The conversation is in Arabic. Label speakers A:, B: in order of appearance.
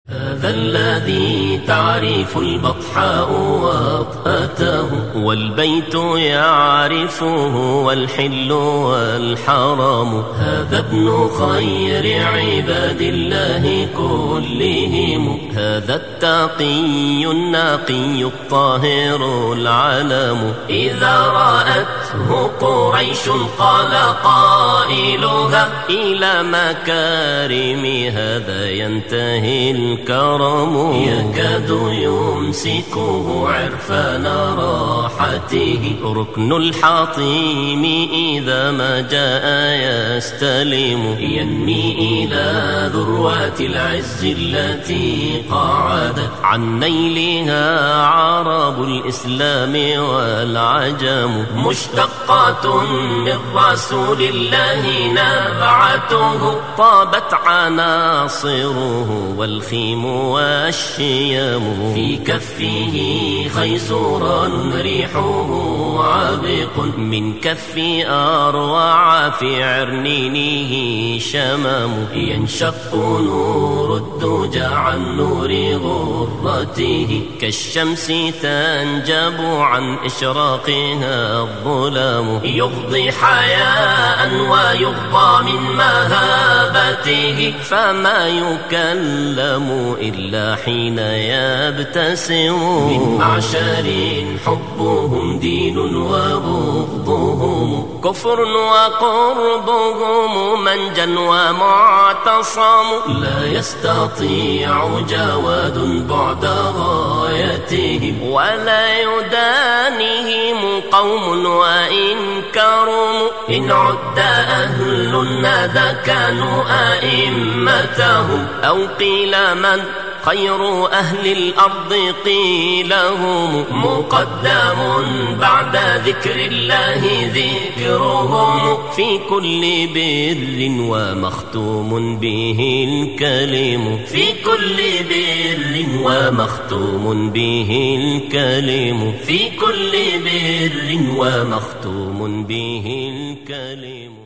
A: هذا الذي تعرف البطحاء وطأته، والبيت يعرفه والحل والحرام. هذا ابن خير عباد الله كلهم، هذا التقي النقي الطاهر العلم. إذا رأته قريش قال قائلها إلى مكارم هذا ينتهي الكرم. يكاد يمسكه عرفان راحته، ركن الحطيم إذا ما جاء يستلم. ينمي إلى ذروات العز التي قعدت عن نيلها عرب الإسلام والعجم. مشتقات من رسول الله نبعته، طابت عناصره والخيم والشيم. في كفه خيزران ريحه عبق، من كف أروع في عرنينه شمم. ينشق نور الدجى عن نور غرته، كالشمس تنجب عن إشراقها الظلام. يغضي حياء ويغضى من مهابته، فما يكلم إلا حين يبتسم. من معشر حبهم دين وبغضهم كفر، وقربهم منجا ومعتصم. لا يستطيع جواد بعد غايتهم، ولا يدانيهم قوم وإن كرموا. إن عد أهل الندى كانوا أئمتهم، أو قيل من خير أهل الأرض قيل هم. مقدم بعد ذكر الله ذكرهم، في كل بر ومختوم به الكلم. في كل بر ومختوم به الكلم. في كل بر ومختوم به الكلم.